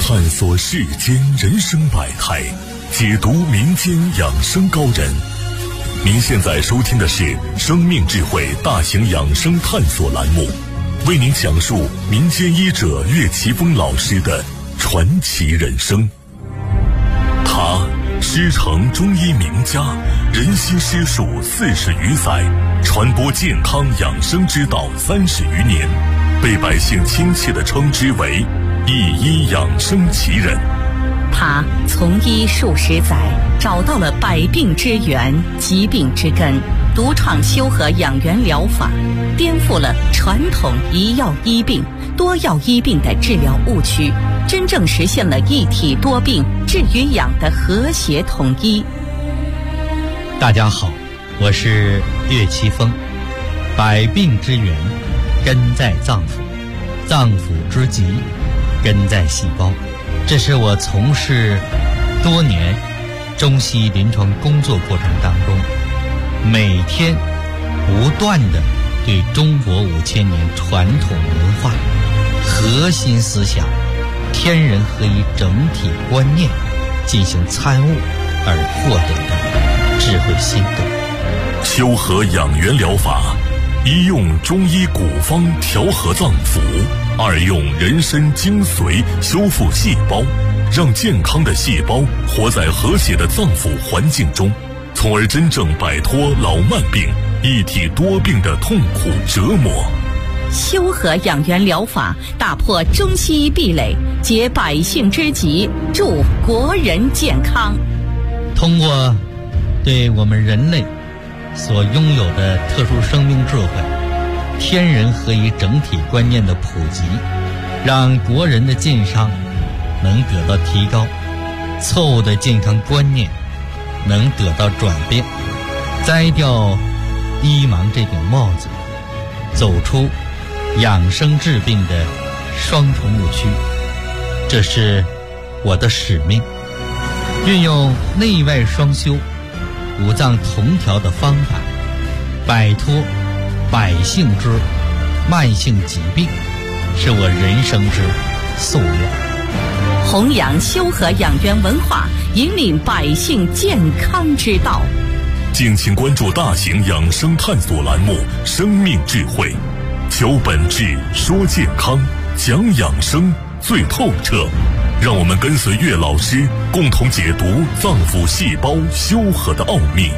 探索世间人生百态，解读民间养生高人。您现在收听的是生命智慧大型养生探索栏目，为您讲述民间医者岳奇峰老师的传奇人生。他师承中医名家，人心师术40余载，传播健康养生之道30余年，被百姓亲切地称之为一医养生奇人。 他从医数十载，找到了百病之源、疾病之根，独创修和养元疗法，颠覆了传统一药医病、多药医病的治疗误区，真正实现了一体多病、治与养的和谐统一。 大家好，我是岳奇峰。百病之源根在脏腑，脏腑之疾根在细胞。这是我从事多年中西医临床工作过程当中，每天不断地对中国5000年传统文化核心思想天人合一整体观念进行参悟而获得的智慧心得。 修和养元疗法，一用中医古方调和脏腑，二用人参精髓修复细胞，让健康的细胞活在和谐的脏腑环境中，从而真正摆脱老慢病、一体多病的痛苦折磨。 修和养元疗法打破中西医壁垒，解百姓之急，助国人健康。 通过对我们人类所拥有的特殊生命智慧、天人合一整体观念的普及，让国人的健康能得到提高，错误的健康观念能得到转变，摘掉医盲这顶帽子，走出养生治病的双重误区。这是我的使命，运用内外双修、五脏同调的方法，摆脱百姓之慢性疾病，是我人生之夙愿。 弘扬修和养元文化，引领百姓健康之道。 敬请关注大型养生探索栏目《生命智慧》，求本质，说健康，讲养生最透彻。让我们跟随岳老师，共同解读脏腑细胞修和的奥秘。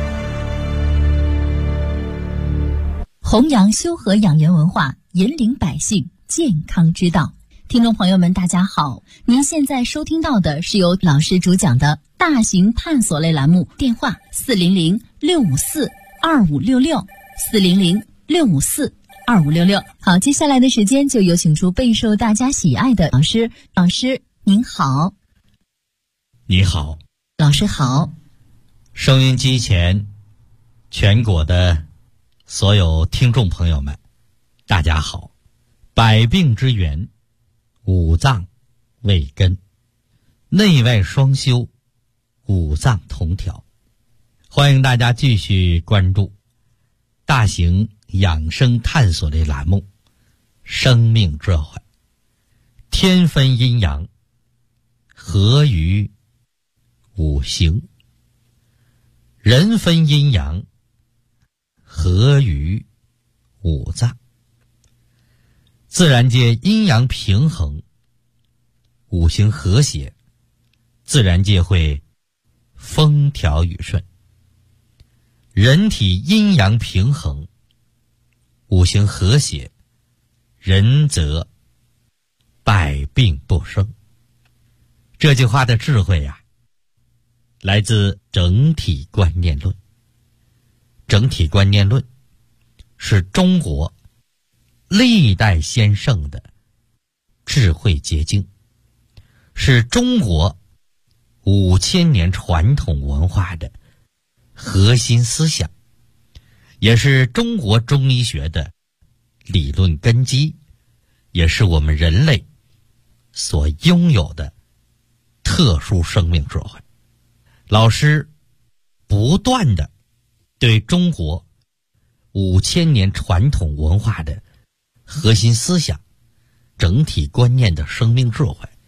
弘扬修和养元文化，引领百姓健康之道。听众朋友们大家好，您现在收听到的是由老师主讲的大型探索类栏目，电话400-654-2566 400-654-2566。好，接下来的时间就有请出备受大家喜爱的老师。老师您好。 你好。 老师好。 收音机前全国的所有听众朋友们大家好。百病之源，五脏为根，内外双修，五脏同调。欢迎大家继续关注大型养生探索类栏目生命智慧。天分阴阳，合于五行；人分阴阳，合于五脏。自然界阴阳平衡，五行和谐，自然界会风调雨顺。人体阴阳平衡，五行和谐，人则百病不生。这句话的智慧啊，来自整体观念论。整体观念论是中国历代先圣的智慧结晶，是中国5000年传统文化的核心思想，也是中国中医学的理论根基，也是我们人类所拥有的特殊生命智慧。老师不断地对中国5000年传统文化的核心思想、整体观念的生命智慧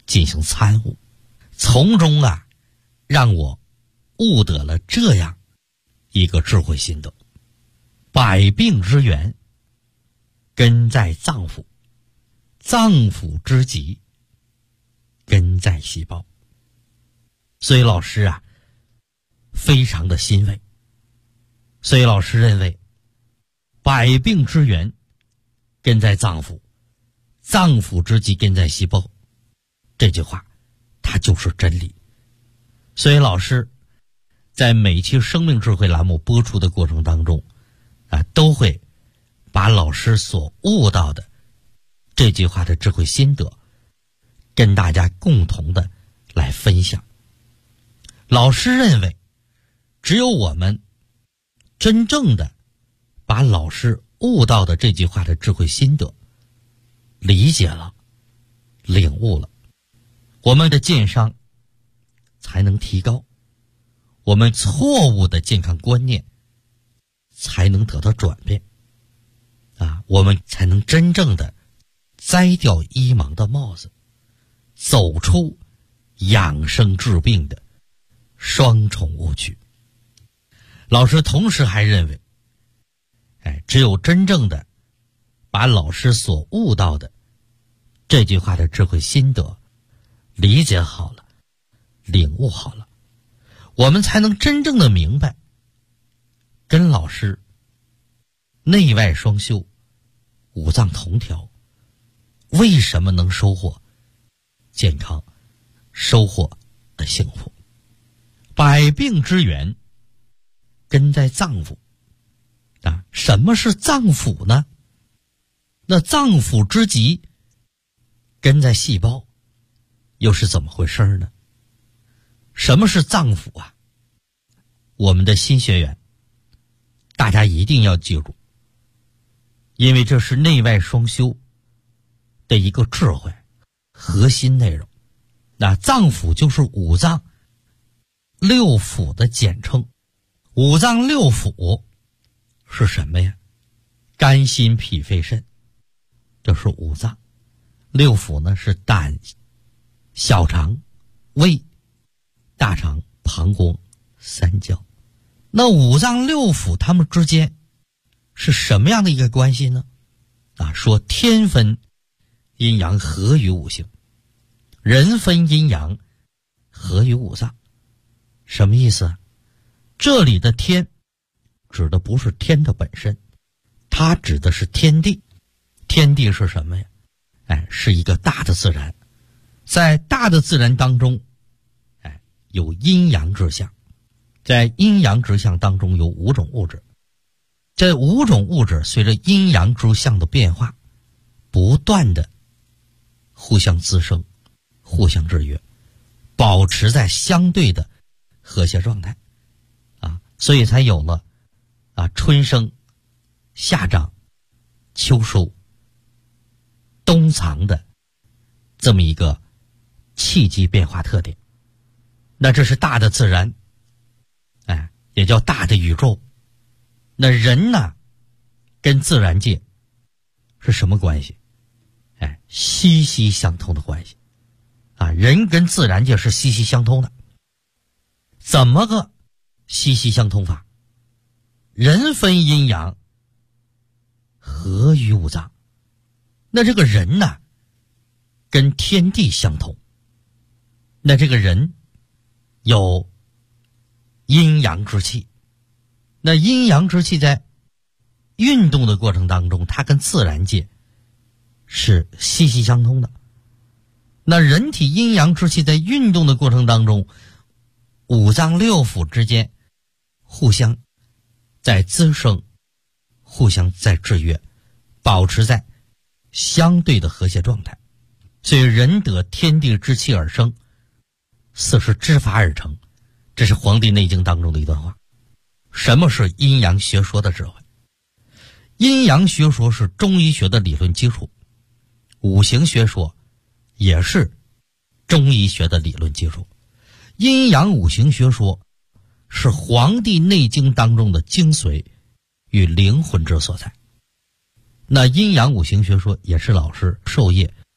进行参悟，从中让我悟得了这样一个智慧心得：百病之源根在脏腑，脏腑之疾根在细胞。所以老师非常的欣慰。所以老师认为，百病之源根在脏腑，脏腑之疾根在细胞，这句话它就是真理。所以老师在每期生命智慧栏目播出的过程当中都会把老师所悟到的这句话的智慧心得跟大家共同的来分享。老师认为，只有我们真正的把老师悟到的这句话的智慧心得理解了、领悟了，我们的健商才能提高，我们错误的健康观念才能得到转变我们才能真正的摘掉医盲的帽子，走出养生治病的双重误区。老师同时还认为，只有真正的把老师所悟到的这句话的智慧心得理解好了、领悟好了，我们才能真正的明白，跟老师内外双修、五脏同调，为什么能收获健康、收获的幸福。百病之源根在脏腑什么是脏腑呢？那脏腑之疾根在细胞，又是怎么回事呢？什么是脏腑我们的新学员大家一定要记住，因为这是内外双修的一个智慧核心内容。那脏腑就是五脏六腑的简称。五脏六腑是什么呀？肝心脾肺肾，这是五脏。六腑呢是胆、小肠、胃、大肠、膀胱、三焦。那五脏六腑它们之间是什么样的一个关系呢？说天分阴阳合于五行，人分阴阳合于五脏。什么意思？这里的天指的不是天的本身，它指的是天地。天地是什么呀？是一个大的自然。在大的自然当中有阴阳之象，在阴阳之象当中有五种物质。这五种物质随着阴阳之象的变化不断的互相滋生、互相制约，保持在相对的和谐状态所以才有了春生、夏长、秋收、冬藏的这么一个气机变化特点。那这是大的自然也叫大的宇宙。那人呢跟自然界是什么关系？息息相通的关系人跟自然界是息息相通的。怎么个息息相通法？人分阴阳合于五脏。那这个人呢跟天地相同。那这个人有阴阳之气。那阴阳之气在运动的过程当中，它跟自然界是息息相通的。那人体阴阳之气在运动的过程当中，五脏六腑之间互相在滋生，互相在制约，保持在相对的和谐状态。所以人得天地之气而生，四时之法而成，这是《黄帝内经》当中的一段话。什么是阴阳学说的智慧？阴阳学说是中医学的理论基础，五行学说也是中医学的理论基础。阴阳五行学说是《黄帝内经》当中的精髓与灵魂之所在。那阴阳五行学说也是老师授业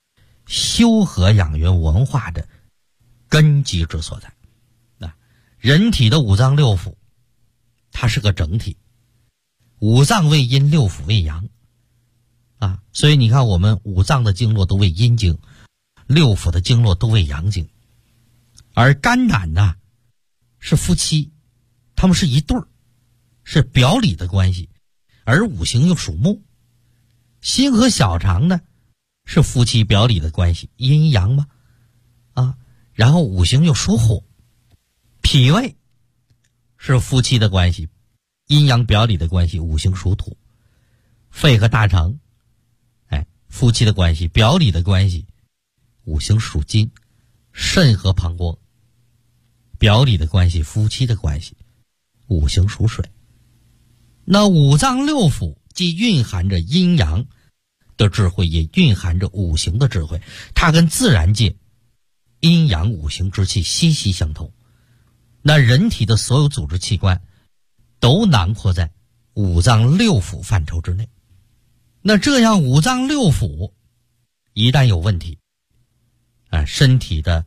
修和养元文化的根基之所在。人体的五脏六腑它是个整体，五脏为阴，六腑为阳所以你看我们五脏的经络都为阴经，六腑的经络都为阳经。而肝胆呢是夫妻，他们是一对儿，是表里的关系，而五行又属木。心和小肠呢是夫妻表里的关系，阴阳嘛然后五行又属火。脾胃是夫妻的关系，阴阳表里的关系，五行属土。肺和大肠夫妻的关系，表里的关系，五行属金。肾和膀胱表里的关系，夫妻的关系，五行属水。那五脏六腑既蕴含着阴阳的智慧，也蕴含着五行的智慧，它跟自然界阴阳五行之气息息相通。那人体的所有组织器官都囊括在五脏六腑范畴之内。那这样五脏六腑一旦有问题身体的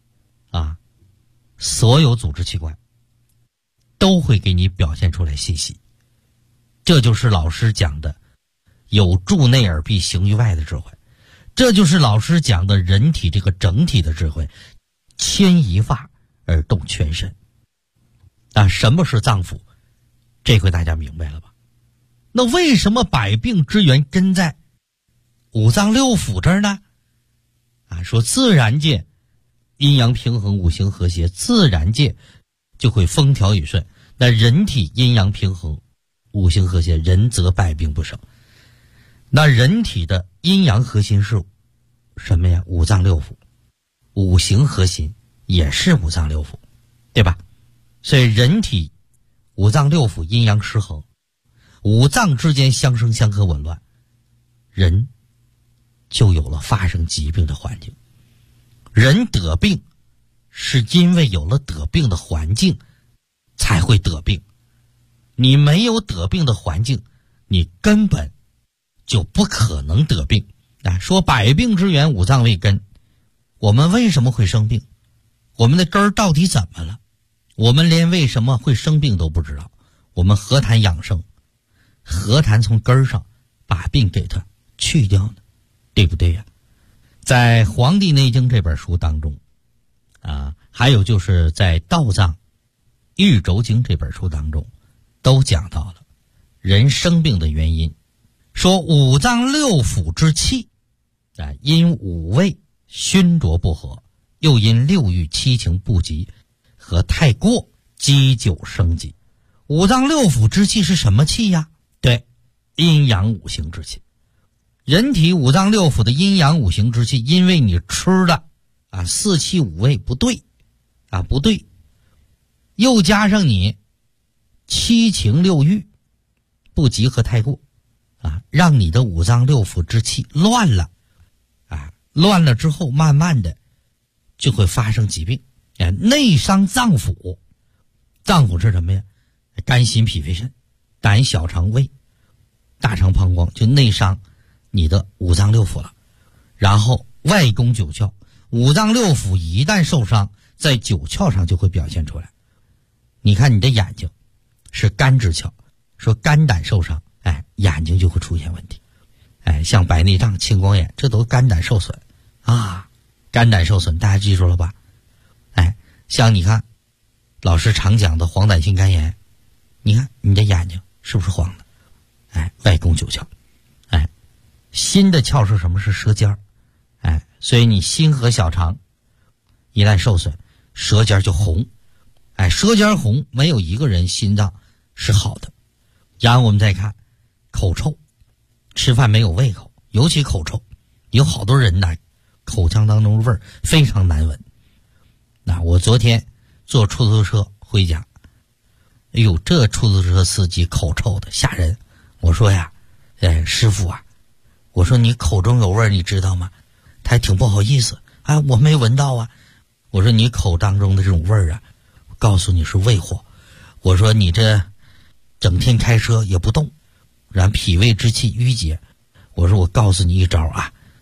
所有组织器官都会给你表现出来信息。这就是老师讲的有助内而必行于外的智慧，这就是老师讲的人体这个整体的智慧，牵一发而动全身。什么是脏腑？这回大家明白了吧？那为什么百病之源根在五脏六腑这儿呢？说自然界阴阳平衡，五行和谐，自然界就会风调雨顺。那人体阴阳平衡，五行和谐，人则百病不生。那人体的阴阳核心是什么呀？五脏六腑。五行核心也是五脏六腑，对吧？所以人体五脏六腑阴阳失衡，五脏之间相生相克紊乱，人就有了发生疾病的环境。人得病是因为有了得病的环境才会得病，你没有得病的环境，你根本就不可能得病。说百病之源五脏为根，我们为什么会生病？我们的根儿到底怎么了？我们连为什么会生病都不知道，我们何谈养生？何谈从根儿上把病给它去掉呢？对不对呀？在《黄帝内经》这本书当中还有就是在《道藏玉轴经》这本书当中都讲到了人生病的原因，说五脏六腑之气因五味熏浊不和，又因六欲七情不及和太过积久生疾。五脏六腑之气是什么气呀？对，阴阳五行之气。人体五脏六腑的阴阳五行之气，因为你吃的四气五味不对不对，又加上你七情六欲不及和太过让你的五脏六腑之气乱了乱了之后慢慢的就会发生疾病内伤脏腑。脏腑是什么呀？肝心脾肺肾，胆小肠胃，大肠膀胱，就内伤你的五脏六腑了。然后外攻九窍，五脏六腑一旦受伤，在九窍上就会表现出来。你看你的眼睛是肝之窍，说肝胆受伤眼睛就会出现问题像白内障、青光眼，这都肝胆受损肝胆受损大家记住了吧？像你看老师常讲的黄疸性肝炎，你看你的眼睛是不是黄的外攻九窍心的窍是什么？是舌尖所以你心和小肠一旦受损，舌尖就红舌尖红，没有一个人心脏是好的。然后我们再看口臭，吃饭没有胃口，尤其口臭，有好多人口腔当中味儿非常难闻。我昨天坐出租车回家，这出租车司机口臭的吓人。我说呀师傅我说你口中有味儿你知道吗？他还挺不好意思我没闻到我说你口当中的这种味儿我告诉你是胃火。我说你这整天开车也不动，然后脾胃之气郁结。我说我告诉你一招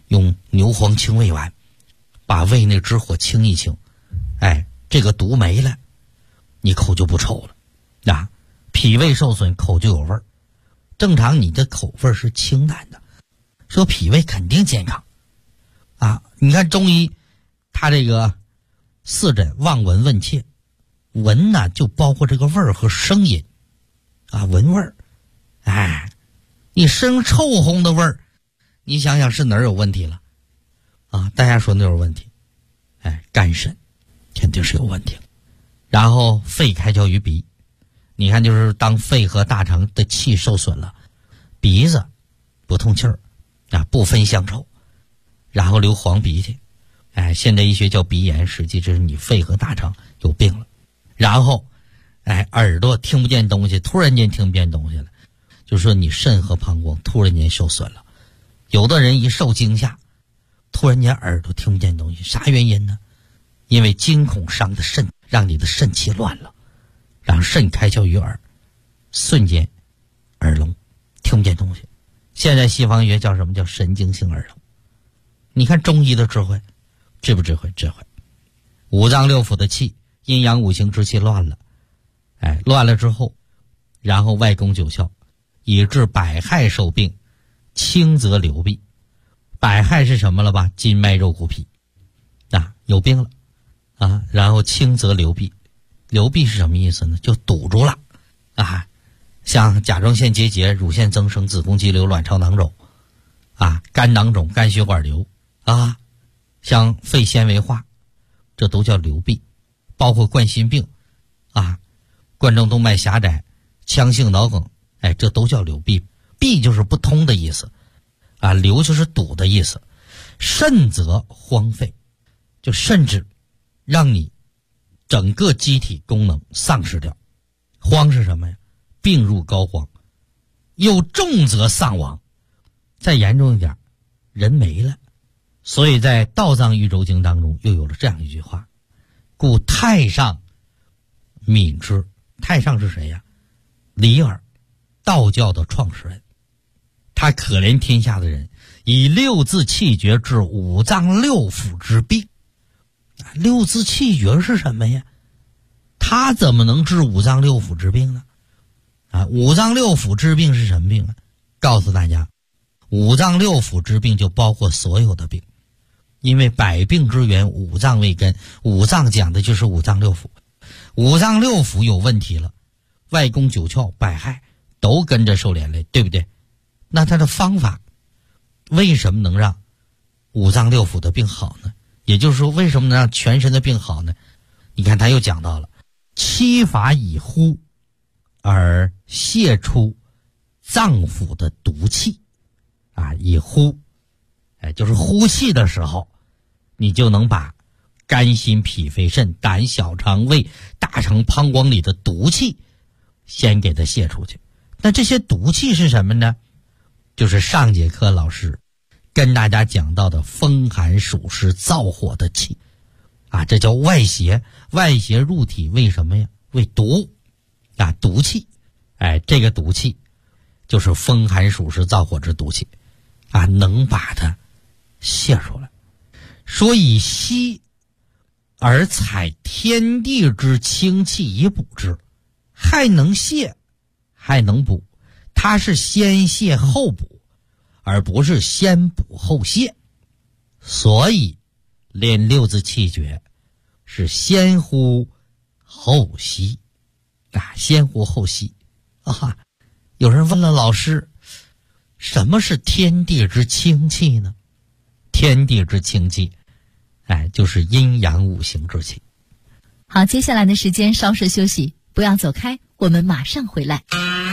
用牛黄清胃丸把胃内之火清一清，这个毒没了，你口就不臭了啊。脾胃受损，口就有味儿。正常你的口味是清淡的，说脾胃肯定健康啊。你看中医他这个四诊望闻问切，闻呢就包括这个味儿和声音啊，闻味儿。你身臭烘的味儿，你想想是哪儿有问题了啊？大家说哪有问题？肝肾肯定是有问题了。然后肺开窍于鼻，你看就是当肺和大肠的气受损了，鼻子不通气儿啊，不分香臭，然后流黄鼻涕，现代医学叫鼻炎，实际这是你肺和大肠有病了。然后耳朵听不见东西，突然间听不见东西了，就是说你肾和膀胱突然间受损了。有的人一受惊吓，突然间耳朵听不见东西，啥原因呢？因为惊恐伤的肾，让你的肾气乱了，让肾开窍于耳，瞬间耳聋，听不见东西。现在西方医学叫什么？叫神经性耳聋。你看中医的智慧，智不智慧？智慧。五脏六腑的气，阴阳五行之气乱了，乱了之后，然后外攻九窍，以致百害受病，轻则流弊。百害是什么了吧？筋脉肉骨皮有病了啊。然后轻则流弊，流弊是什么意思呢？就堵住了啊。像甲状腺结节、乳腺增生、子宫肌瘤、卵巢囊肿肝囊肿、肝血管瘤像肺纤维化，这都叫流弊。包括冠心病冠状动脉狭窄、腔性脑梗，这都叫流弊。弊就是不通的意思流就是堵的意思。甚则荒废，就甚至让你整个机体功能丧失掉。荒是什么呀？病入膏肓。又重则丧亡，再严重一点，人没了。所以在道藏喻州经当中又有了这样一句话：故太上悯之。太上是谁呀？李耳，道教的创始人。他可怜天下的人，以六字气绝治五脏六腑之病。六字气绝是什么呀？他怎么能治五脏六腑之病呢？五脏六腑之病是什么病啊？告诉大家，五脏六腑之病就包括所有的病，因为百病之源五脏为根，五脏讲的就是五脏六腑。五脏六腑有问题了，外攻九窍，百害都跟着受连累，对不对？那他的方法为什么能让五脏六腑的病好呢？也就是说，为什么能让全身的病好呢？你看他又讲到了七法以呼而泄出脏腑的毒气以呼就是呼气的时候，你就能把肝心脾肺肾胆小肠胃大肠膀胱里的毒气先给它泄出去。那这些毒气是什么呢？就是上节课老师跟大家讲到的风寒暑湿燥火的气这叫外邪。外邪入体为什么呀？为毒毒气。这个毒气就是风寒暑湿燥火之毒气能把它泄出来。说以息而采天地之清气以补之，还能泄还能补。它是先泄后补，而不是先补后泄。所以练六字气诀是先呼后吸先呼后吸有人问了老师，什么是天地之清气呢？天地之清气就是阴阳五行之气。 好，接下来的时间稍事休息，不要走开，我们马上回来。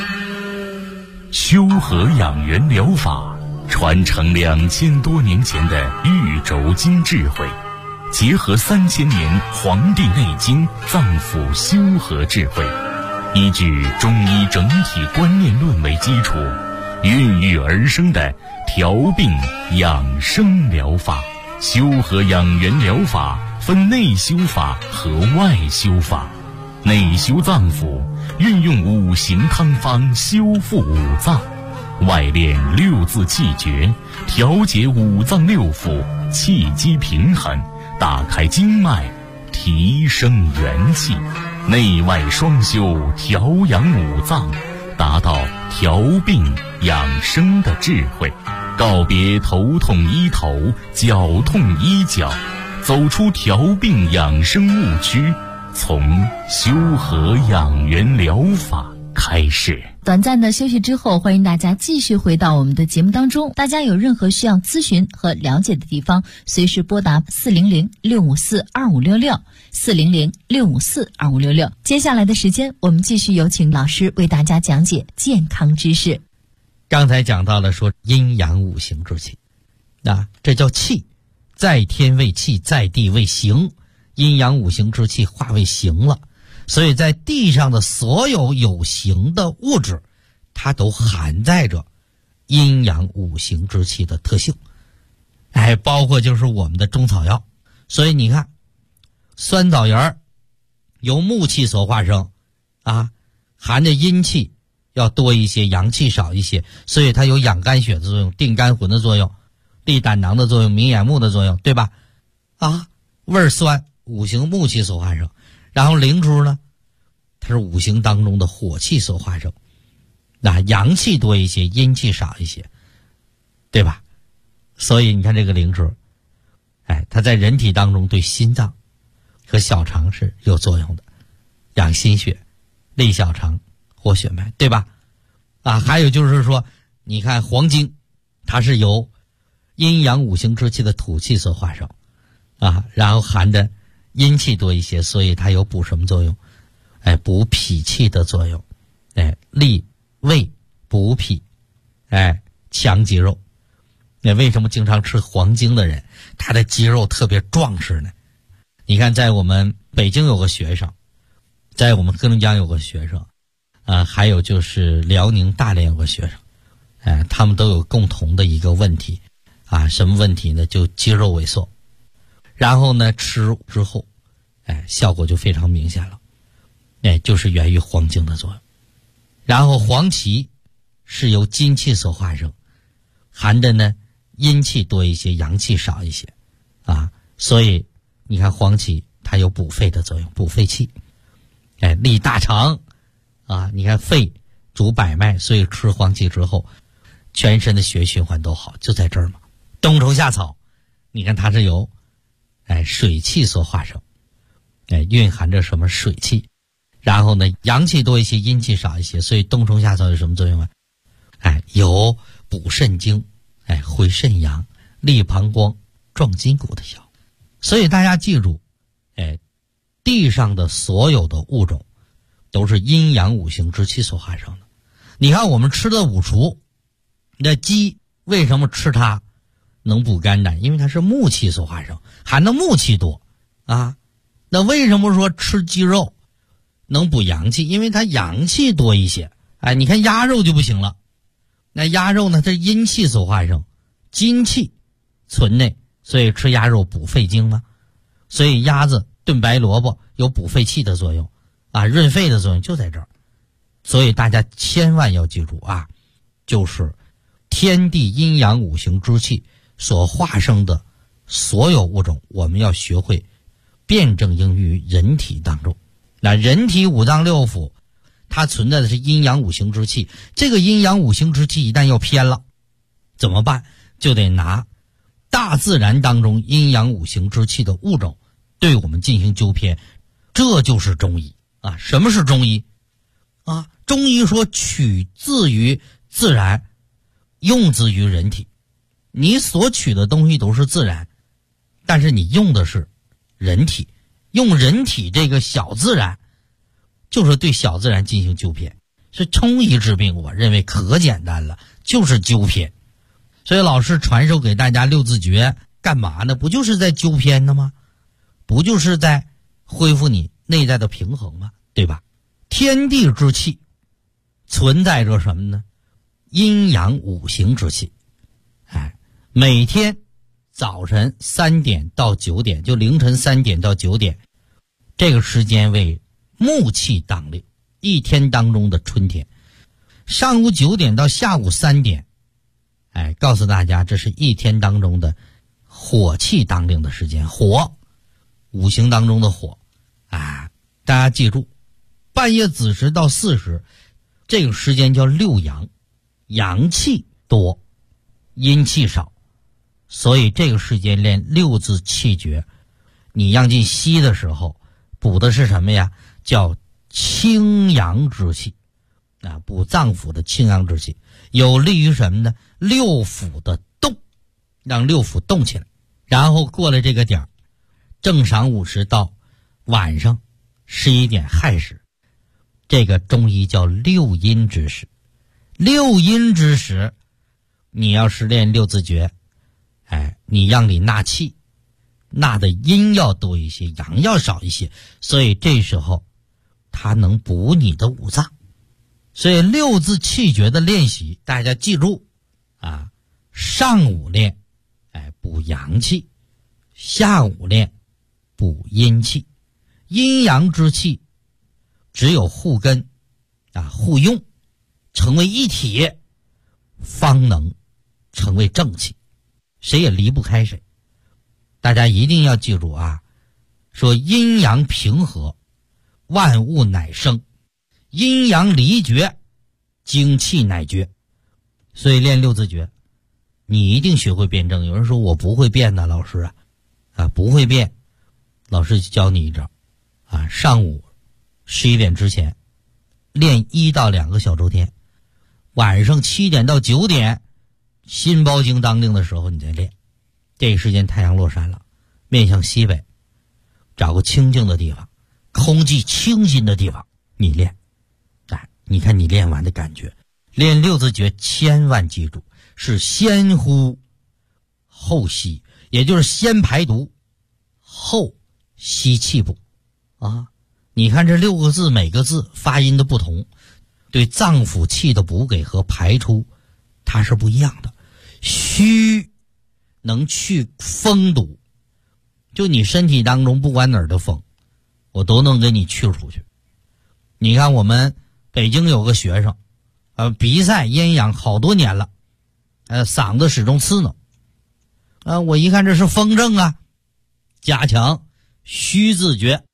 修和养元疗法传承2000多年前的玉轴经智慧，结合3000年《黄帝内经》脏腑修和智慧，依据中医整体观念论为基础，孕育而生的调病养生疗法。修和养元疗法分内修法和外修法。内修脏腑，运用五行汤方修复五脏； 外练六字气诀，调节五脏六腑，气机平衡，打开经脉，提升元气，内外双修，调养五脏，达到调病养生的智慧，告别头痛医头，脚痛医脚，走出调病养生误区，从修和养元疗法开始。 短暂的休息之后，欢迎大家继续回到我们的节目当中。大家有任何需要咨询和了解的地方，随时拨打400-654-2566，400-654-2566。接下来的时间，我们继续有请老师为大家讲解健康知识。 刚才讲到了说阴阳五行之气，这叫气，在天为气，在地为形，阴阳五行之气化为形了。所以在地上的所有有形的物质，它都含载着阴阳五行之气的特性，包括就是我们的中草药。所以你看，酸枣仁由木气所化生，含着阴气要多一些，阳气少一些，所以它有养肝血的作用，定肝魂的作用，利胆囊的作用，明眼目的作用，对吧？味酸，五行木气所化生。然后灵珠呢，它是五行当中的火气所化生，阳气多一些，阴气少一些，对吧？所以你看这个灵珠，它在人体当中对心脏和小肠是有作用的，养心血，利小肠，活血脉，对吧？还有就是说，你看黄精，它是由阴阳五行之气的土气所化生，然后含着阴气多一些，所以它有补什么作用？补脾气的作用，利胃补脾，强肌肉。为什么经常吃黄精的人，他的肌肉特别壮实呢？你看，在我们北京有个学生，在我们黑龙江有个学生，还有就是辽宁大连有个学生，他们都有共同的一个问题，什么问题呢？就肌肉萎缩。然后呢，吃之后，效果就非常明显了，就是源于黄精的作用。然后黄芪是由金气所化生，含着呢阴气多一些，阳气少一些，所以你看黄芪它有补肺的作用，补肺气，利大肠，你看肺主百脉，所以吃黄芪之后，全身的血液循环都好，就在这儿嘛。冬虫夏草，你看它是由水气所化生，蕴含着什么水气，然后呢阳气多一些，阴气少一些，所以冬虫夏草有什么作用啊？有补肾精，回肾阳，利膀胱，壮筋骨的效果。所以大家记住，地上的所有的物种都是阴阳五行之气所化生的。你看我们吃的五畜，那鸡为什么吃它能补肝胆？因为它是木气所化生，含的木气多那为什么说吃鸡肉能补阳气？因为它阳气多一些。你看鸭肉就不行了，那鸭肉呢，它是阴气所化生，金气存内，所以吃鸭肉补肺经嘛。所以鸭子炖白萝卜有补肺气的作用，润肺的作用就在这儿。所以大家千万要记住就是天地阴阳五行之气所化生的所有物种，我们要学会辩证应用于人体当中。那人体五脏六腑，它存在的是阴阳五行之气，这个阴阳五行之气一旦要偏了，怎么办？就得拿大自然当中阴阳五行之气的物种对我们进行纠偏，这就是中医什么是中医中医说取自于自然，用之于人体。你所取的东西都是自然，但是你用的是人体，用人体这个小自然，就是对小自然进行纠偏。是中医治病，我认为可简单了，就是纠偏。所以老师传授给大家六字诀干嘛呢？不就是在纠偏的吗？不就是在恢复你内在的平衡吗？对吧？天地之气存在着什么呢？阴阳五行之气。每天早晨3点到9点，就凌晨3点到9点，这个时间为木气当令，一天当中的春天。 上午9点到下午3点，告诉大家这是一天当中的火气当令的时间，火，五行当中的火，大家记住，半夜子时到巳时，这个时间叫六阳，阳气多，阴气少，所以这个时间练六字气诀，你让进西的时候，补的是什么呀？叫清阳之气，补脏腑的清阳之气，有利于什么呢？六腑的动，让六腑动起来。然后过了这个点儿，正晌午时到晚上11点亥时，这个中医叫六阴之时。六阴之时，你要是练六字诀，你让你纳气，纳的阴要多一些，阳要少一些，所以这时候它能补你的五脏。所以六字气诀的练习，大家记住上午练补阳气，下午练补阴气，阴阳之气只有互根互用，成为一体，方能成为正气，谁也离不开谁。大家一定要记住说阴阳平和，万物乃生，阴阳离绝，精气乃绝。所以练六字诀，你一定学会辩证。有人说我不会辩的，老师不会辩，老师教你一招上午11点之前练1到2个小周天，晚上7点到9点心包经当令的时候你再练。这个时间太阳落山了，面向西北，找个清静的地方，空气清新的地方你练。你看你练完的感觉。练六字诀千万记住，是先呼后吸，也就是先排毒后吸气补你看这6个字每个字发音的不同，对脏腑气的补给和排出它是不一样的。虚能去风毒，就你身体当中不管哪儿的风我都能给你去出去。你看我们北京有个学生鼻塞咽痒好多年了，嗓子始终刺挠我一看这是风症加强虚字诀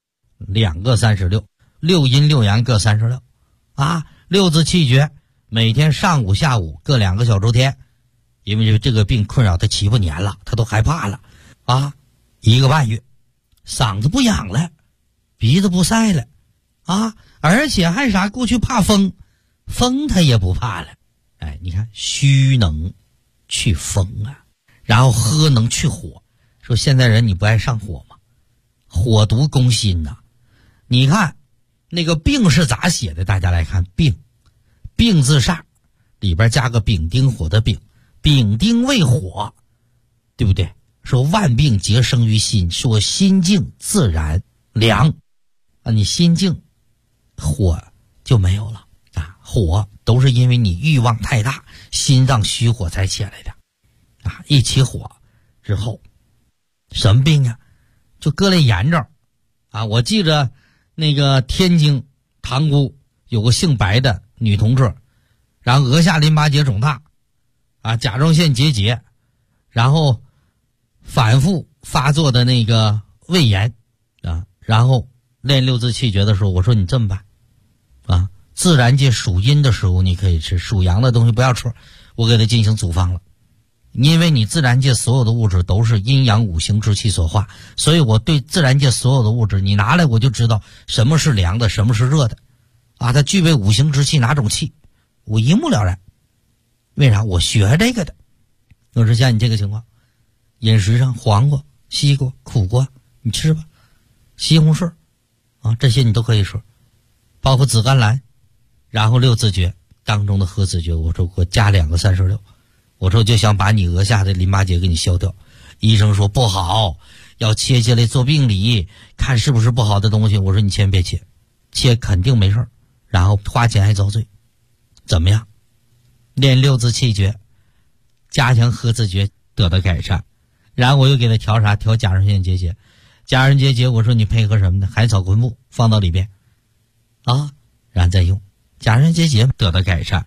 2个36，六阴六阳各36六字气诀每天上午下午各2个小周天。因为这个病困扰他7、8年了，他都害怕了1个半月嗓子不痒了，鼻子不塞了而且还啥，过去怕风他也不怕了。你看虚能去风然后喝能去火。说现在人你不爱上火吗？火毒攻心你看那个病是咋写的？大家来看病字煞里边加个丙丁火的丙，丙丁为火，对不对？说万病皆生于心，说心静自然凉你心静火就没有了火都是因为你欲望太大，心脏虚火才起来的一起火之后什么病就各类炎症我记着那个天津塘沽有个姓白的女同志，然后额下淋巴结肿大甲状腺结节，然后反复发作的那个胃炎然后练六字气诀的时候，我说你这么办自然界属阴的食物你可以吃，属阳的东西不要吃，我给它进行组方了。因为你自然界所有的物质都是阴阳五行之气所化，所以我对自然界所有的物质你拿来我就知道什么是凉的，什么是热的它具备五行之气哪种气，我一目了然。为啥？我学这个的。我说像你这个情况，饮食上黄瓜、西瓜、苦瓜你吃吧，西红柿这些你都可以吃，包括紫甘蓝。然后六字诀当中的合字诀，我说给我加2个36，我说就想把你额下的淋巴结给你消掉。医生说不好，要切下来做病理，看是不是不好的东西。我说你千万别切，切肯定没事，然后花钱还遭罪。怎么样？练六字气诀，加强合字诀得到改善。然后我又给他调啥？调甲状腺结节。甲状腺结节我说你配合什么呢？海草昆布放到里边然后再用。甲状腺结节得到改善，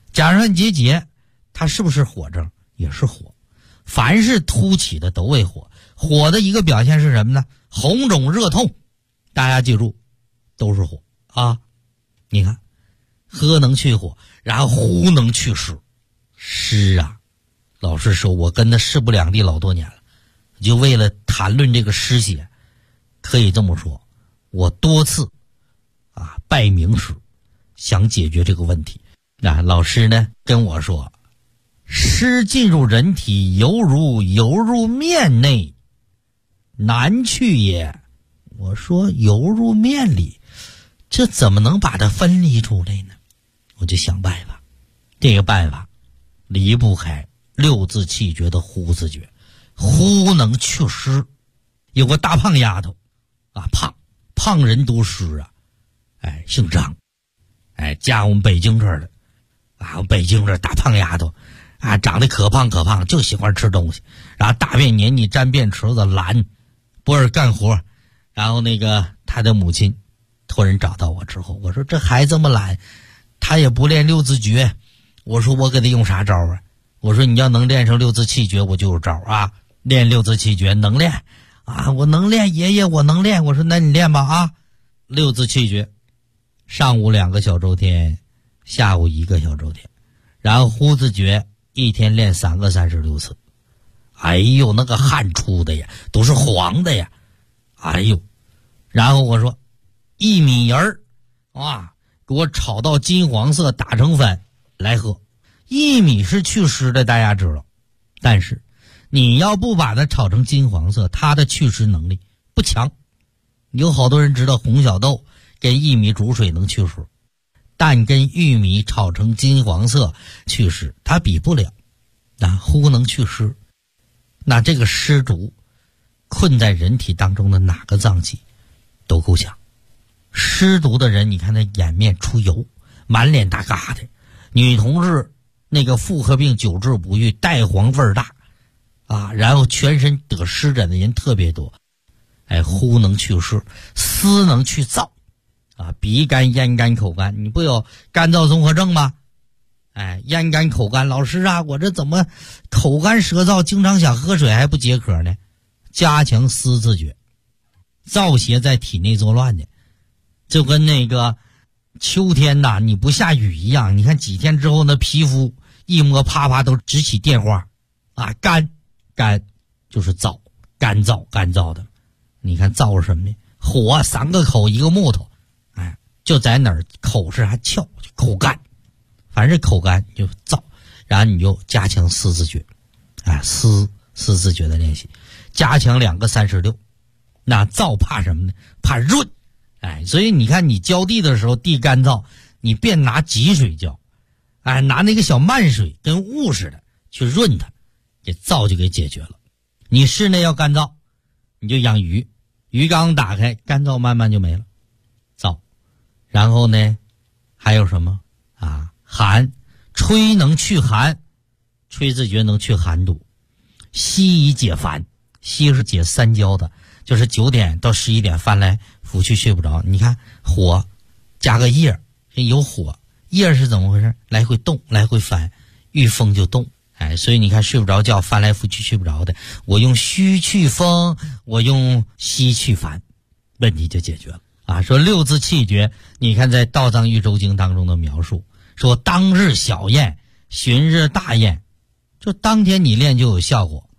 甲状腺结节它是不是火症？也是火。凡是突起的都为火。火的一个表现是什么呢？红肿热痛，大家记住，都是火啊。你看，喝能去火，然后呼能去湿。湿啊，老师说我跟他势不两立老多年了，就为了谈论这个湿邪，可以这么说，我多次拜名师，想解决这个问题。那老师呢跟我说，湿进入人体，犹如油入面内，难去也。我说油入面里，这怎么能把它分离出来呢？我就想办法。这个办法离不开六字气诀的呼字诀。呼能去湿。有个大胖丫头胖人都湿啊，姓张，家我们北京这儿的北京这大胖丫头长得可胖，就喜欢吃东西，然后大便黏腻，沾便池子，懒，不爱干活。然后他的母亲托人找到我之后，我说这孩子这么懒，他也不练六字诀。我说我给他用啥招啊？我说你要能练上六字气诀，我就有招啊。练六字气诀能练我能练，爷爷我能练。我说那你练吧六字气诀，上午2个小周天，下午1个小周天，然后呼字诀一天练3个36次。那个汗出的呀，都是黄的呀。然后我说薏米仁儿给我炒到金黄色，打成粉来喝。薏米是祛湿的，大家知道，但是你要不把它炒成金黄色，它的祛湿能力不强。有好多人知道红小豆跟薏米煮水能祛湿，但跟玉米炒成金黄色祛湿它比不了。呼能祛湿，那这个湿毒困在人体当中的哪个脏器都够呛。湿毒的人，你看他眼面出油，满脸大疙瘩。女同志那个妇科病久治不愈，带黄味儿大然后全身得湿疹的人特别多。呼能祛湿，思能去燥鼻干、咽干、口干。你不有干燥综合症吗？咽干口干，老师我这怎么口干舌燥，经常想喝水还不解渴呢？加强思字诀。燥邪在体内作乱的，就跟秋天你不下雨一样。你看几天之后，那皮肤一摸啪都直起电花干就是燥，干燥的。你看燥是什么呢？火3个口1个木头，就在哪儿口是还翘，口干。凡是口干就燥，然后你就加强思字诀思字诀的练习，加强2个36。那燥怕什么呢？怕润。所以你看你浇地的时候地干燥，你别拿急水浇，拿那个小慢水跟雾似的去润它，这燥就给解决了。你室内要干燥，你就养鱼，鱼缸打开，干燥慢慢就没了，燥。然后呢还有什么寒，吹能去寒，吹字诀能去寒毒。息以解烦，息是解三焦的，就是9点到11点翻来覆去睡不着。你看火加个叶，有火，叶是怎么回事？来回动，来回翻，遇风就动。所以你看睡不着觉，翻来覆去睡不着的，我用虚去风，我用息去烦，问题就解决了说六字气诀，你看在《道藏喻州经》当中的描述，说当日小验，旬日大验，就当天你练就有效果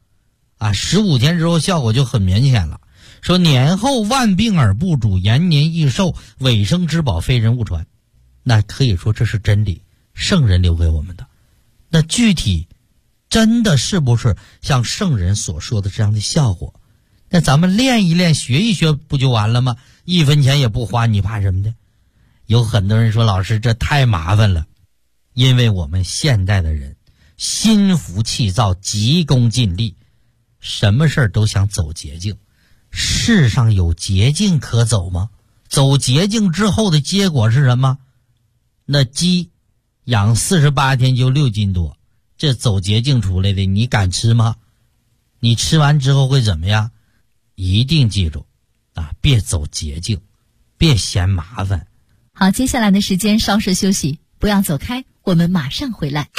15天之后效果就很明显了。说年后万病而不主，延年益寿，尾生之宝，非人勿传。那可以说这是真理，圣人留给我们的。那具体真的是不是像圣人所说的这样的效果？那咱们练一练，学一学不就完了吗？1分钱也不花，你怕什么的？有很多人说老师这太麻烦了，因为我们现代的人心浮气躁，急功近利，什么事儿都想走捷径。世上有捷径可走吗？走捷径之后的结果是什么？那鸡养48天就6斤多，这走捷径出来的，你敢吃吗？你吃完之后会怎么样？一定记住别走捷径，别嫌麻烦。 好，接下来的时间稍事休息， 不要走开，我们马上回来。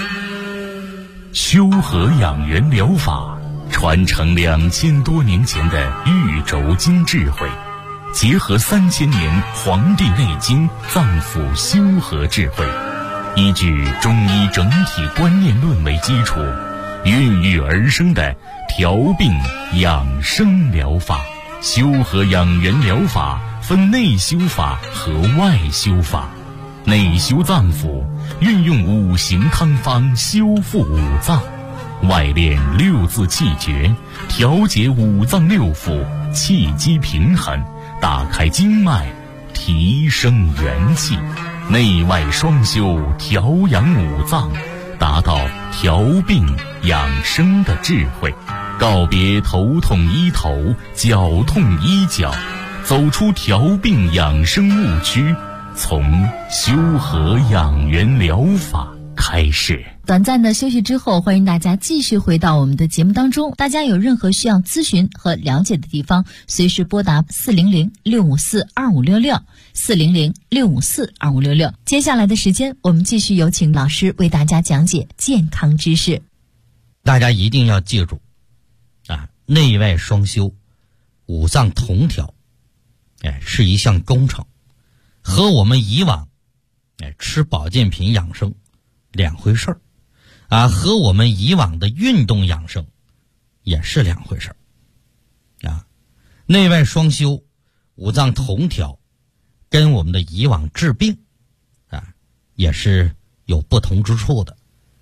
修和养元疗法传承2000多年前的玉轴经智慧，结合3000年《黄帝内经》脏腑修和智慧，依据中医整体观念论为基础，孕育而生的调病养生疗法。修和养元疗法分内修法和外修法。内修脏腑，运用5行汤方修复五脏；外练6字气诀，调节五脏六腑，气机平衡，打开经脉，提升元气。内外双修，调养五脏，达到调病养生的智慧。告别头痛医头，脚痛医脚，走出调病养生误区，从修和养元疗法开始。 短暂的休息之后，欢迎大家继续回到我们的节目当中。大家有任何需要咨询和了解的地方，随时拨打400-654-2566 400-654-2566。接下来的时间，我们继续有请老师为大家讲解健康知识。 大家一定要记住内外双修，五脏同调，是一项工程，和我们以往吃保健品养生两回事儿和我们以往的运动养生也是两回事儿内外双修，五脏同调，跟我们的以往治病也是有不同之处的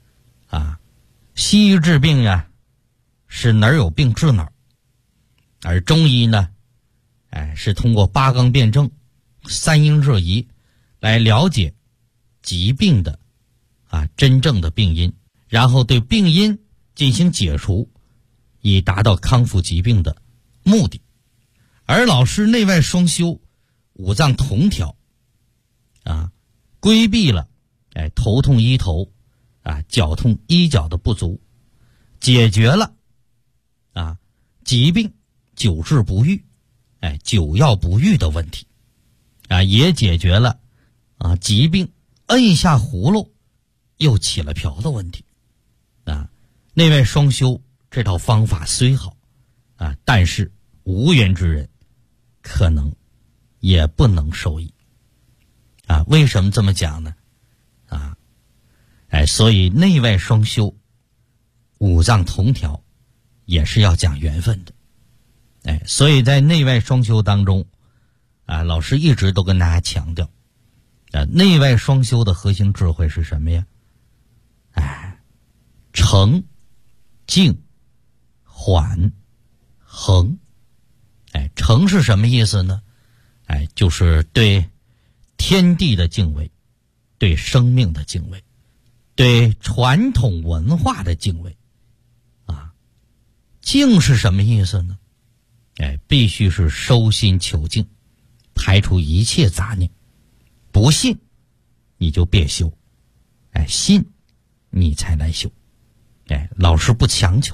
西医治病是哪儿有病治哪儿，而中医呢是通过八纲辩证、三因热疑来了解疾病的真正的病因，然后对病因进行解除，以达到康复疾病的目的。而老师内外双修，五脏同调规避了头痛医头脚痛医脚的不足，解决了疾病久治不愈久药不愈的问题也解决了疾病摁下葫芦又起了瓢的问题内外双修这套方法虽好但是无缘之人可能也不能受益为什么这么讲呢所以内外双修，五脏同调也是要讲缘分的所以在内外双修当中老师一直都跟大家强调内外双修的核心智慧是什么呀诚、静、缓、恒诚是什么意思呢就是对天地的敬畏，对生命的敬畏，对传统文化的敬畏静是什么意思呢必须是收心求静，排除一切杂念。不信你就别修信你才来修老师不强求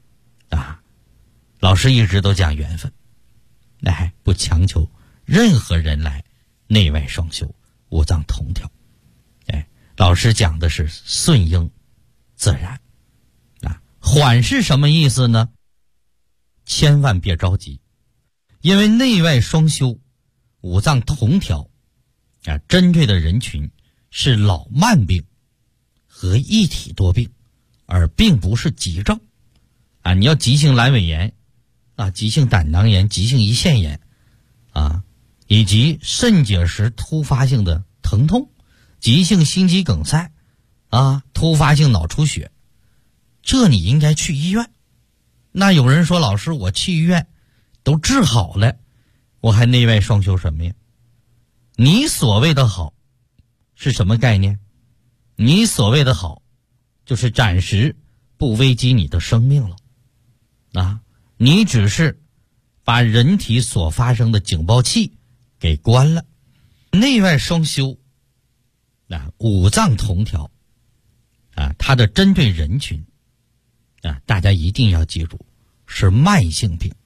老师一直都讲缘分不强求任何人来内外双修，五脏同调老师讲的是顺应自然缓是什么意思呢？千万别着急，因为内外双修，五脏同调针对的人群是老慢病和一体多病，而并不是急症你要急性阑尾炎急性胆囊炎、急性胰腺炎以及肾结石突发性的疼痛、急性心肌梗塞突发性脑出血，这你应该去医院。那有人说，老师我去医院都治好了，我还内外双修什么呀？你所谓的好是什么概念？你所谓的好就是暂时不危及你的生命了你只是把人体所发生的警报器给关了。内外双修五脏同调它的针对人群大家一定要记住，是慢性病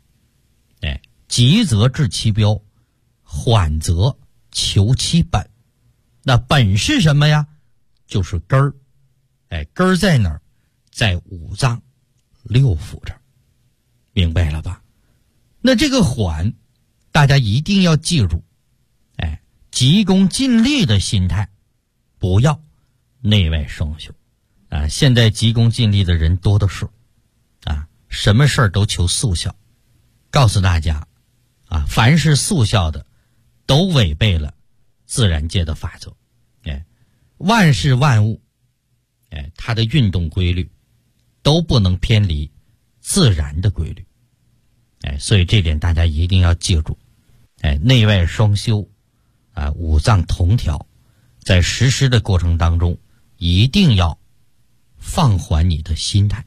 急则治其标，缓则求其本那本是什么呀？就是根儿。根儿在哪儿？在五脏六腑这儿。明白了吧？那这个缓，大家一定要记住，急功近利的心态，不要内外双修啊！现在急功近利的人多的是啊，什么事儿都求速效。告诉大家啊，凡是速效的，都违背了自然界的法则。万事万物，它的运动规律都不能偏离自然的规律。所以这点大家一定要记住。内外双修啊，五脏同调，在实施的过程当中，一定要放缓你的心态。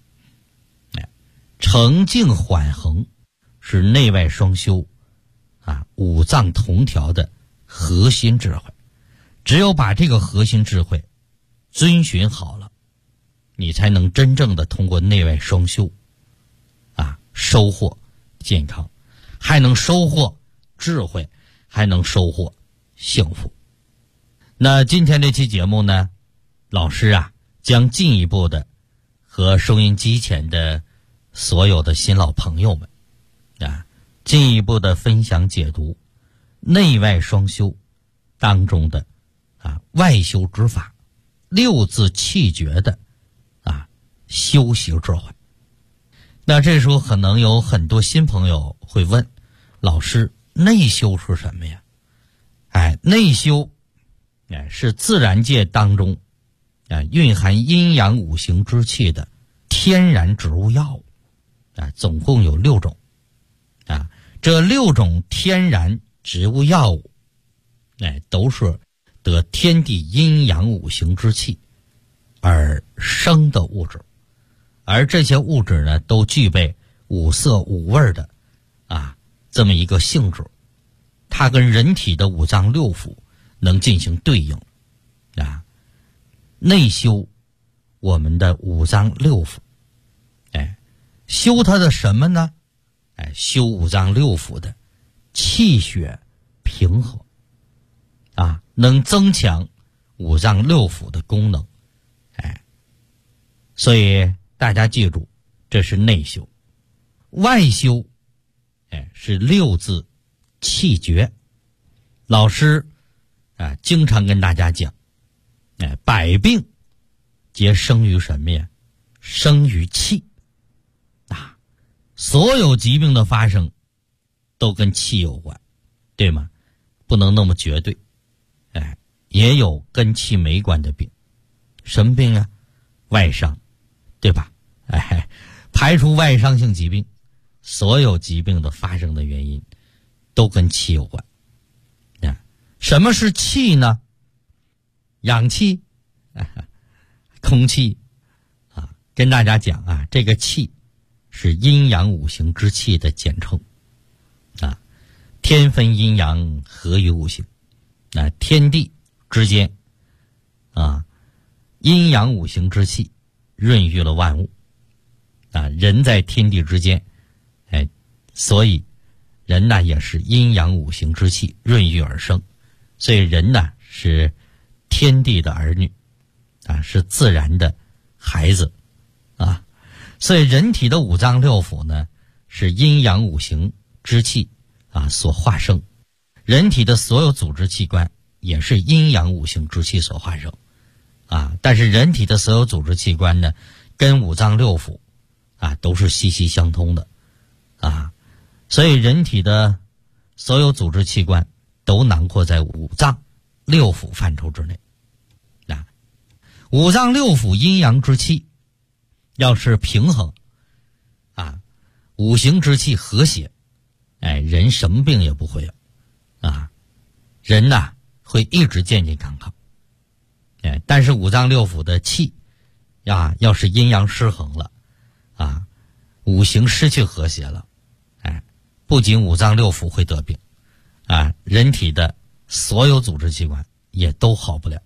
澄静缓衡是内外双修啊，五脏同调的核心智慧。只有把这个核心智慧遵循好了，你才能真正的通过内外双修啊，收获健康，还能收获智慧，还能收获幸福。那今天这期节目呢，老师啊将进一步的和收音机前的所有的新老朋友们啊，进一步的分享解读内外双修当中的外修之法，六字气诀的修习智慧。那这时候可能有很多新朋友会问，老师，内修是什么呀？内修是自然界当中蕴含阴阳五行之气的天然植物药物总共有6种这6种天然植物药物都是得天地阴阳五行之气而生的物质，而这些物质呢，都具备五色五味的这么一个性质，它跟人体的五脏六腑能进行对应内修我们的五脏六腑，修它的什么呢？修五脏六腑的气血平和能增强五脏六腑的功能。所以大家记住，这是内修。外修是6字气诀。老师经常跟大家讲百病皆生于什么呀？生于气所有疾病的发生都跟气有关，对吗？不能那么绝对。也有跟气没关的病。什么病啊？外伤，对吧？排除外伤性疾病，所有疾病的发生的原因都跟气有关。什么是气呢？氧气空气跟大家讲这个气是阴阳五行之气的简称天分阴阳，合于五行。天地之间阴阳五行之气润育了万物人在天地之间所以人呢也是阴阳五行之气润育而生，所以人呢是天地的儿女是自然的孩子所以人体的五脏六腑呢是阴阳五行之气所化生，人体的所有组织器官也是阴阳五行之气所化生但是人体的所有组织器官呢跟五脏六腑都是息息相通的所以人体的所有组织器官都囊括在五脏六腑范畴之内五脏六腑阴阳之气要是平衡五行之气和谐人什么病也不会有人会一直健健康康但是五脏六腑的气要是阴阳失衡了五行失去和谐了不仅五脏六腑会得病人体的所有组织器官也都好不了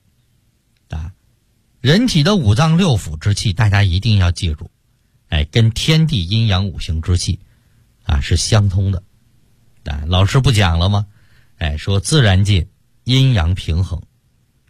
人体的五脏六腑之气大家一定要记住跟天地阴阳五行之气是相通的老师不讲了吗说自然界阴阳平衡，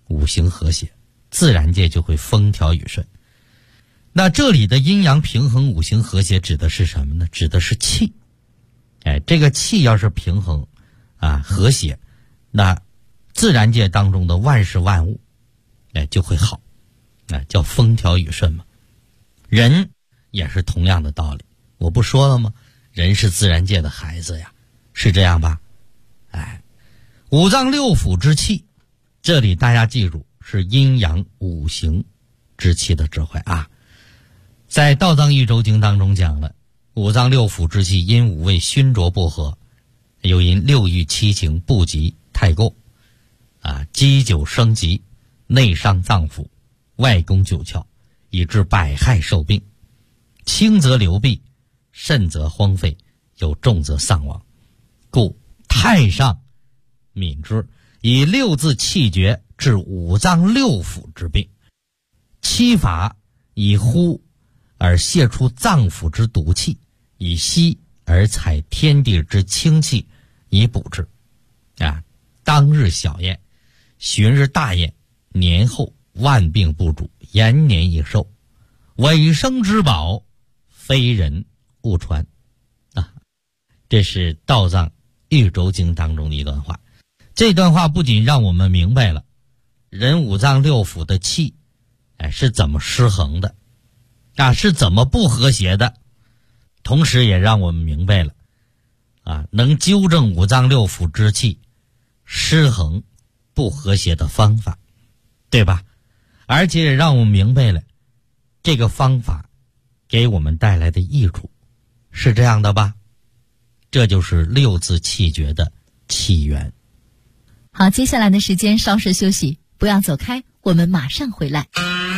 五行和谐，自然界就会风调雨顺。那这里的阴阳平衡、五行和谐指的是什么呢？指的是气。这个气要是平衡和谐，那自然界当中的万事万物就会好，叫风调雨顺嘛。人也是同样的道理，我不说了吗？人是自然界的孩子呀，是这样吧？五脏六腑之气，这里大家记住是阴阳五行之气的智慧啊。在《道藏一周经》当中讲了，五脏六腑之气因五味熏浊不和，又因六欲七情不及太过积久生疾，内伤脏腑，外攻九窍，以致百害受病，轻则流弊，甚则荒废，有重则丧亡。故太上敏之，以六字气诀治五脏六腑之病，七法以呼而泄出脏腑之毒气，以息而采天地之清气，以补之。当日小宴，旬日大宴，年后万病不主，延年益寿，尾生之宝，非人勿传。这是《道藏一周经》当中的一段话。这段话不仅让我们明白了人五脏六腑的气是怎么失衡的是怎么不和谐的，同时也让我们明白了能纠正五脏六腑之气失衡不和谐的方法，对吧？而且也让我们明白了这个方法给我们带来的益处，是这样的吧？这就是六字气诀的起源。 好，接下来的时间稍事休息，不要走开，我们马上回来。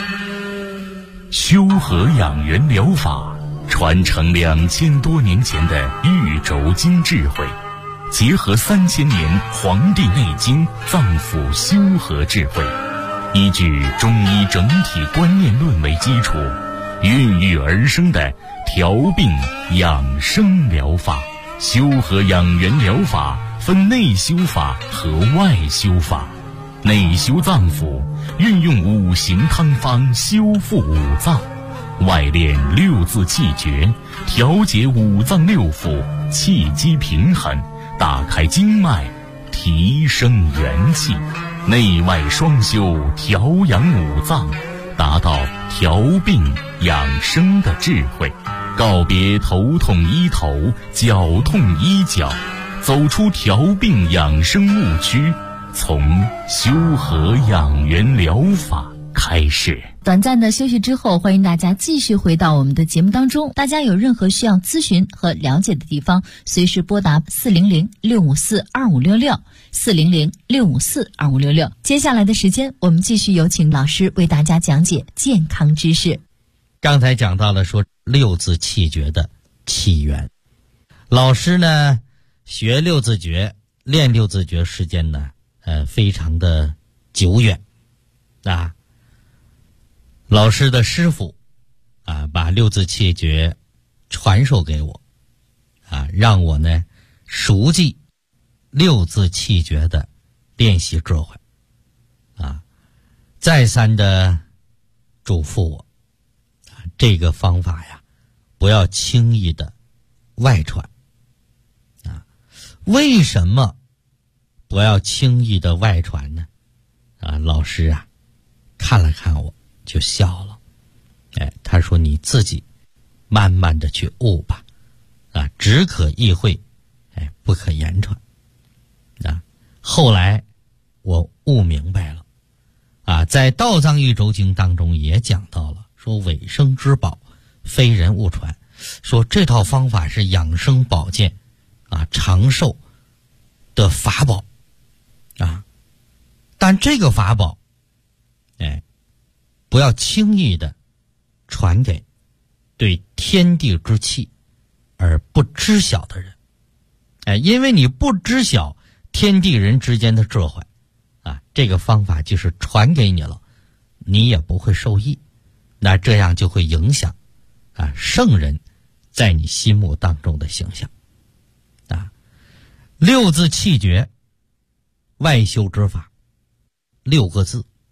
修和养元疗法传承2000多年前的玉轴经智慧，结合3000年《黄帝内经》脏腑修和智慧，依据中医整体观念论为基础，孕育而生的调病养生疗法。修和养元疗法分内修法和外修法。内修脏腑，运用五行汤方修复五脏；外练六字气诀，调节五脏六腑，气机平衡，打开经脉，提升元气。内外双修，调养五脏，达到调病养生的智慧。告别头痛医头，脚痛医脚，走出调病养生误区，从修和养元疗法开始。 短暂的休息之后，欢迎大家继续回到我们的节目当中。大家有任何需要咨询和了解的地方，随时拨打400-654-2566 400-654-2566。接下来的时间，我们继续有请老师为大家讲解健康知识。 刚才讲到了说六字气诀的起源，老师呢学六字诀、练六字诀时间呢非常的久远老师的师傅把六字气诀传授给我让我呢熟记六字气诀的练习智慧再三的嘱咐我这个方法呀不要轻易的外传为什么不要轻易的外传呢老师看了看我就笑了他说你自己慢慢的去悟吧只可意会不可言传后来我悟明白了在《道藏一周经》当中也讲到了说尾生之宝非人勿传，说这套方法是养生保健长寿的法宝但这个法宝不要轻易的传给对天地之气而不知晓的人因为你不知晓天地人之间的智慧这个方法就是传给你了，你也不会受益，那这样就会影响圣人在你心目当中的形象六字气诀外修之法，6个字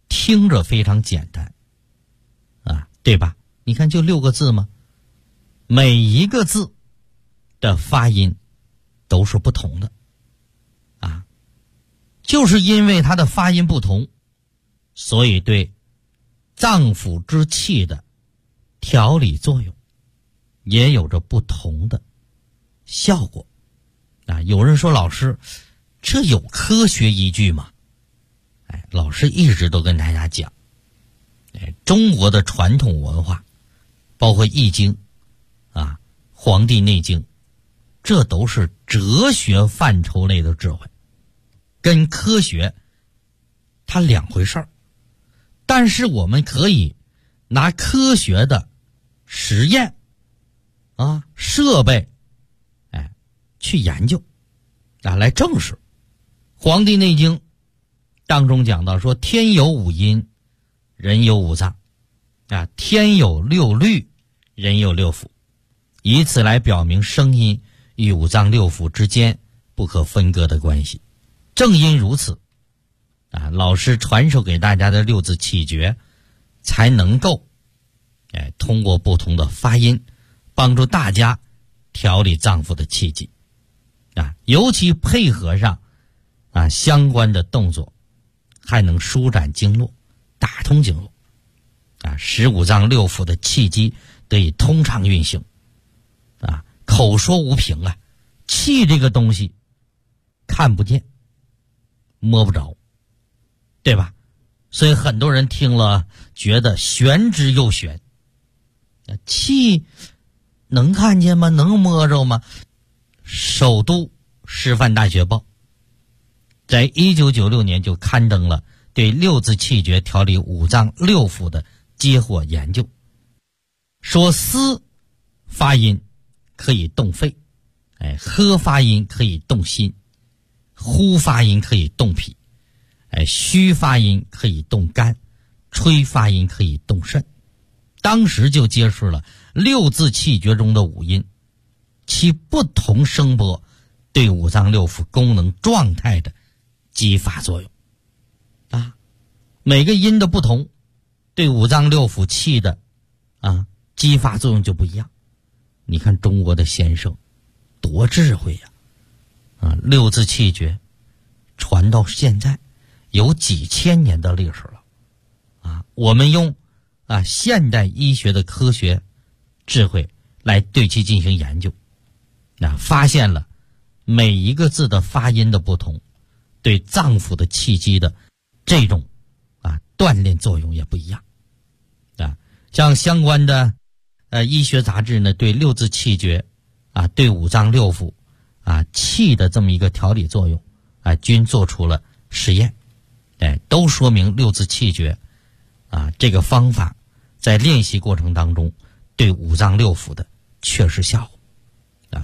听着非常简单啊，对吧？你看就6个字嘛，每一个字的发音都是不同的啊，就是因为它的发音不同，所以对脏腑之气的调理作用也有着不同的效果啊。有人说，老师，这有科学依据吗？老师一直都跟大家讲，中国的传统文化，包括易经啊、黄帝内经，这都是哲学范畴类的智慧，跟科学它两回事儿。但是我们可以拿科学的实验啊、设备去研究啊，来证实。黄帝内经当中讲到说，天有5阴，人有5脏啊，天有6律，人有6腑，以此来表明声音与5脏6腑之间不可分割的关系。正因如此啊，老师传授给大家的6字气诀才能够通过不同的发音帮助大家调理脏腑的气机啊，尤其配合上相关的动作，还能舒展经络，打通经络啊，使5脏6腑的气机得以通畅运行啊。口说无凭啊，气这个东西看不见摸不着，对吧？所以很多人听了觉得玄之又玄，气能看见吗？能摸着吗？首都师范大学报在1996年就刊登了对6字气诀调理5脏6腑的结果研究，说思发音可以动肺，喝发音可以动心，呼发音可以动脾，虚发音可以动肝，吹发音可以动肾。当时就揭示了6字气诀中的5音，其不同声波对5脏6腑功能状态的激发作用啊，每个音的不同，对5脏6腑气的激发作用就不一样。你看中国的先生多智慧呀！6字气诀传到现在有几千年的历史了啊！我们用现代医学的科学智慧来对其进行研究，发现了每一个字的发音的不同，对脏腑的气机的这种锻炼作用也不一样啊。像相关的医学杂志呢，对6字气诀对5脏6腑气的这么一个调理作用均做出了实验，都说明6字气诀这个方法在练习过程当中对5脏6腑的确实效果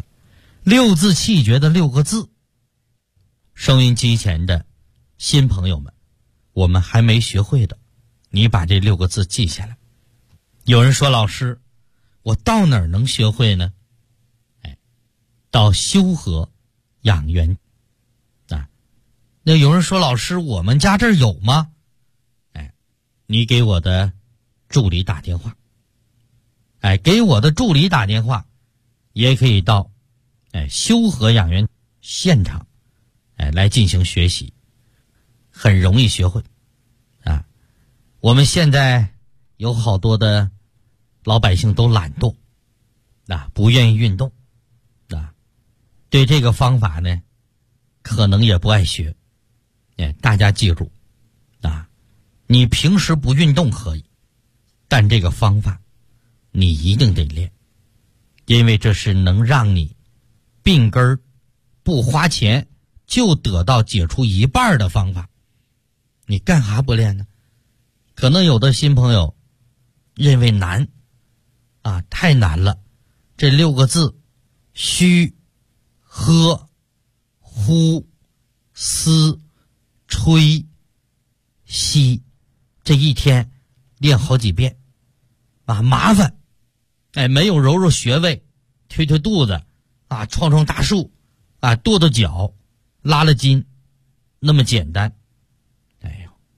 6字气诀的6个字，收音机前的新朋友们，我们还没学会的，你把这6个字记下来。有人说，老师，我到哪儿能学会呢？到修和养元那有人说，老师，我们家这儿有吗？你给我的助理打电话，给我的助理打电话，也可以到修和养元现场来进行学习，很容易学会我们现在有好多的老百姓都懒惰不愿意运动对这个方法呢可能也不爱学。大家记住你平时不运动可以，但这个方法你一定得练，因为这是能让你病根儿不花钱就得到解除一半的方法。你干啥不练呢？可能有的新朋友认为难太难了，这6个字虚、喝、呼、思、吹、吸，这一天练好几遍麻烦没有揉揉穴位，推推肚子创创大树跺跺脚，拉拉筋，那么简单。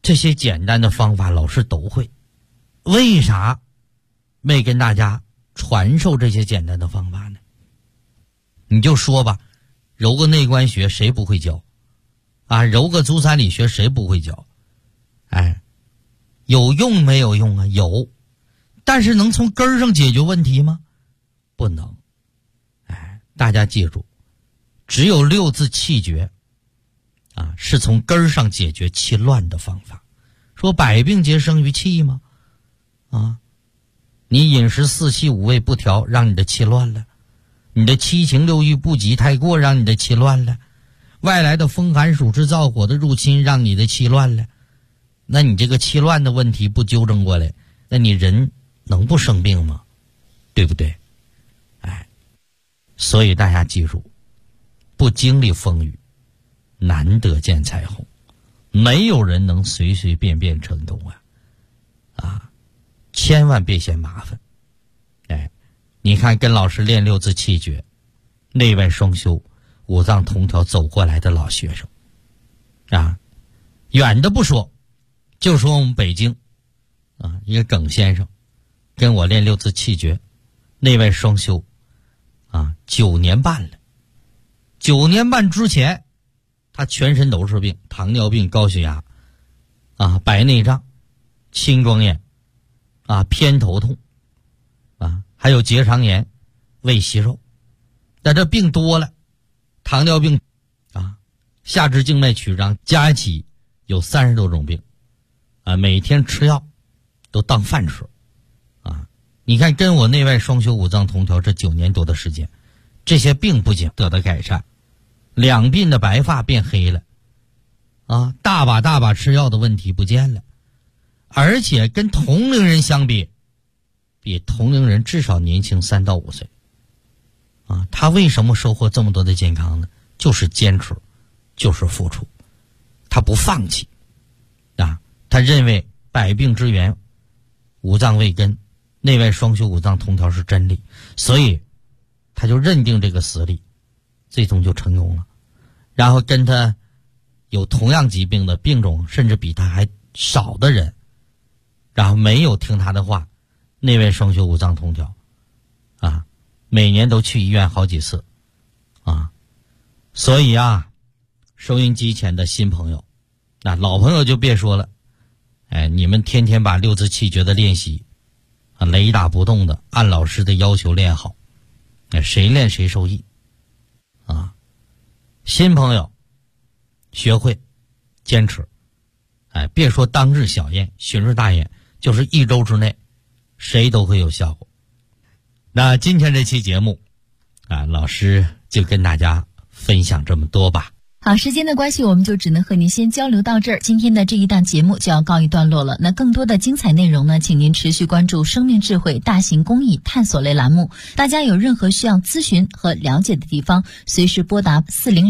这些简单的方法老师都会，为啥没跟大家传授这些简单的方法呢？你就说吧，揉个内关穴谁不会教啊？揉个足三里穴谁不会教？哎，有用没有用啊？有，但是能从根儿上解决问题吗？不能。哎，大家记住，只有六字气诀啊，是从根儿上解决气乱的方法。说百病皆生于气吗？啊，你饮食四气五味不调，让你的气乱了；你的七情六欲不及太过，让你的气乱了；外来的风寒暑湿燥火的入侵，让你的气乱了。那你这个气乱的问题不纠正过来，那你人能不生病吗？对不对？哎，所以大家记住，不经历风雨，难得见彩虹。没有人能随随便便成功啊！千万别嫌麻烦。哎，你看跟老师练六字气诀，内外双修，五脏同调走过来的老学生啊，远的不说，就说我们北京啊，一个耿先生跟我练六字气诀，内外双修啊，9年半了。9年半之前，他全身都是病，糖尿病、高血压啊，白内障、青光眼啊，偏头痛啊，还有结肠炎、胃息肉。但这病多了，糖尿病啊，下肢静脉曲张加一起有30多种病啊，每天吃药都当饭吃啊。你看跟我内外双修五脏同调这9年多的时间，这些病不仅得到改善，两鬓的白发变黑了啊，大把吃药的问题不见了，而且跟同龄人相比，比同龄人至少年轻3到5岁啊。他为什么收获这么多的健康呢？就是坚持，就是付出，他不放弃啊。他认为百病之源五脏未根，内外双修五脏同调是真理，所以他就认定这个实力，最终就成功了。然后跟他有同样疾病的病种甚至比他还少的人，然后没有听他的话，内外双修五脏同调啊，每年都去医院好几次啊。所以啊，收音机前的新朋友，那老朋友就别说了，哎，你们天天把六字气诀的练习啊，雷打不动的按老师的要求练好，谁练谁受益啊。新朋友学会坚持，哎，别说当日小验旬日大验，就是1周之内谁都会有效果。那今天这期节目啊，老师就跟大家分享这么多吧。 好，时间的关系，我们就只能和您先交流到这儿。今天的这一档节目就要告一段落了。那更多的精彩内容呢，请您持续关注生命智慧大型公益探索类栏目。大家有任何需要咨询和了解的地方，随时拨打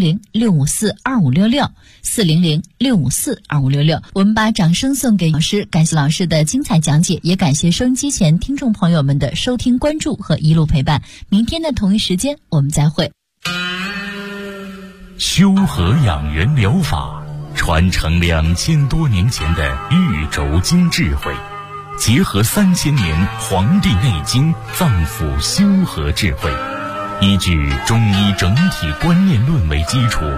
400-654-2566 400-654-2566。我们把掌声送给老师，感谢老师的精彩讲解，也感谢收音机前听众朋友们的收听关注和一路陪伴。明天的同一时间我们再会。 修和养元疗法传承2000多年前的玉轴经智慧，结合3000年《黄帝内经》脏腑修和智慧，依据中医整体观念论为基础，